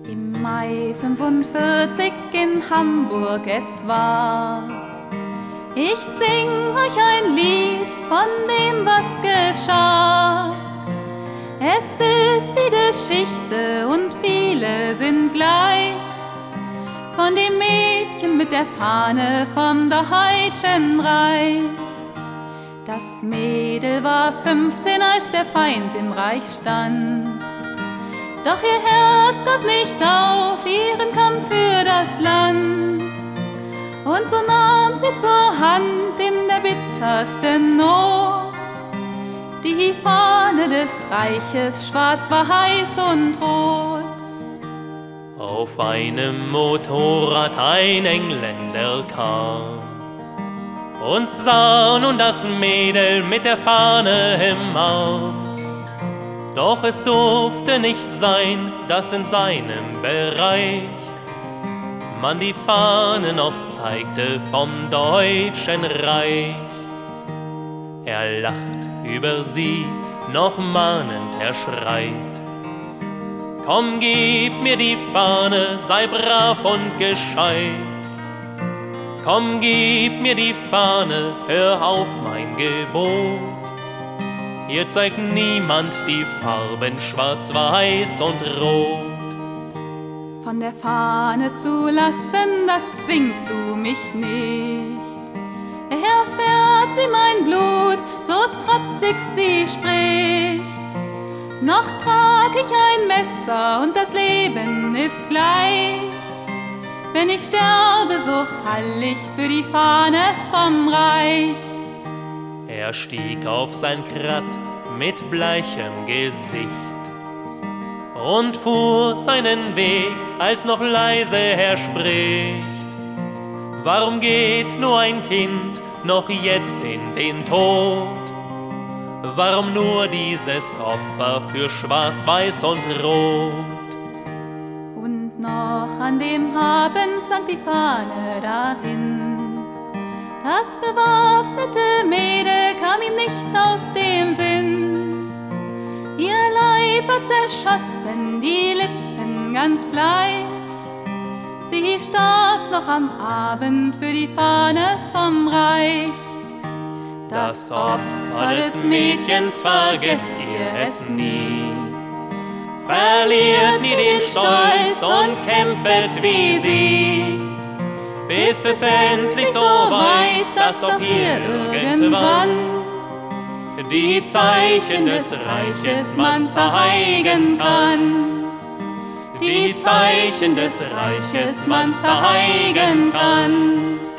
Im Mai 45 in Hamburg es war. Ich sing euch ein Lied von dem, was geschah. Es ist die Geschichte und viele sind gleich. Von dem Mädchen mit der Fahne vom Deutschen Reich. Das Mädel war 15, als der Feind im Reich stand. Doch ihr Herz gab nicht auf ihren Kampf für das Land. Und so nahm sie zur Hand in der bittersten Not die Fahne des Reiches, schwarz war heiß und rot. Auf einem Motorrad ein Engländer kam und sah nun das Mädel mit der Fahne im Arm. Doch es durfte nicht sein, dass in seinem Bereich man die Fahne noch zeigte vom Deutschen Reich. Er lacht über sie, noch mahnend er schreit: Komm, gib mir die Fahne, sei brav und gescheit. Komm, gib mir die Fahne, hör auf mein Gebot. Hier zeigt niemand die Farben schwarz, weiß und rot. Von der Fahne zu lassen, das zwingst du mich nicht. Erfährt sie mein Blut, so trotzig sie spricht. Noch trag ich ein Messer und das Leben ist gleich. Wenn ich sterbe, so fall ich für die Fahne vom Reich. Er stieg auf sein Kratt mit bleichem Gesicht und fuhr seinen Weg, als noch leise er spricht: Warum geht nur ein Kind noch jetzt in den Tod? Warum nur dieses Opfer für Schwarz, Weiß und Rot? Und noch an dem Abend sank die Fahne dahin. Das bewaffnete Mädel kam ihm nicht aus dem Sinn. Ihr Leib war zerschossen, die Lippen ganz bleich. Sie starb noch am Abend für die Fahne vom Reich. Das Opfer des Mädchens vergesst ihr es nie. Verliert nie den Stolz und kämpft wie sie, bis es endlich so weit, dass auch hier irgendwann die Zeichen des Reiches man zeigen kann. Die Zeichen des Reiches man zeigen kann.